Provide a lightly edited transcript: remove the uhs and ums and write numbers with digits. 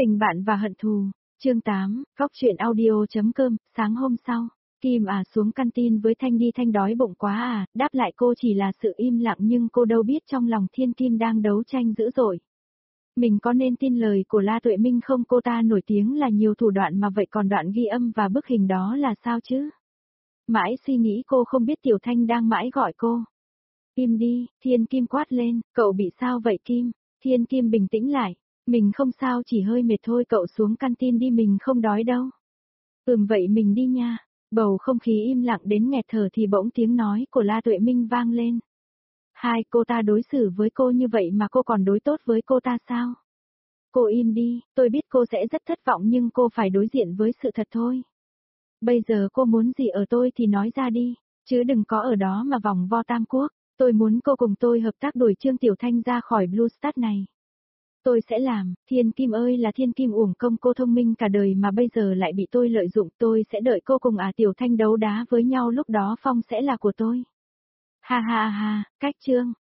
Tình bạn và hận thù, chương 8, Cóc truyện audio.com, sáng hôm sau, Kim xuống canteen với Thanh đi. Thanh đói bụng quá đáp lại cô chỉ là sự im lặng nhưng cô đâu biết trong lòng Thiên Kim đang đấu tranh dữ dội. Mình có nên tin lời của La Tuệ Minh không? Cô ta nổi tiếng là nhiều thủ đoạn mà vậy còn đoạn ghi âm và bức hình đó là sao chứ? Mãi suy nghĩ cô không biết Tiểu Thanh đang mãi gọi cô. Im đi, Thiên Kim quát lên, cậu bị sao vậy Kim? Thiên Kim bình tĩnh lại. Mình không sao, chỉ hơi mệt thôi, cậu xuống canteen đi, mình không đói đâu. Vậy mình đi nha. Bầu không khí im lặng đến nghẹt thở thì bỗng tiếng nói của La Tuệ Minh vang lên. Hai, cô ta đối xử với cô như vậy mà cô còn đối tốt với cô ta sao? Cô im đi, tôi biết cô sẽ rất thất vọng nhưng cô phải đối diện với sự thật thôi. Bây giờ cô muốn gì ở tôi thì nói ra đi, chứ đừng có ở đó mà vòng vo tam quốc. Tôi muốn cô cùng tôi hợp tác đuổi Trương Tiểu Thanh ra khỏi Blue Star này. Tôi sẽ làm, Thiên Kim ơi là Thiên Kim, uổng công cô thông minh cả đời mà bây giờ lại bị tôi lợi dụng. Tôi sẽ đợi cô cùng Tiểu Thanh đấu đá với nhau, lúc đó phong sẽ là của tôi. Ha ha ha, cách Trương,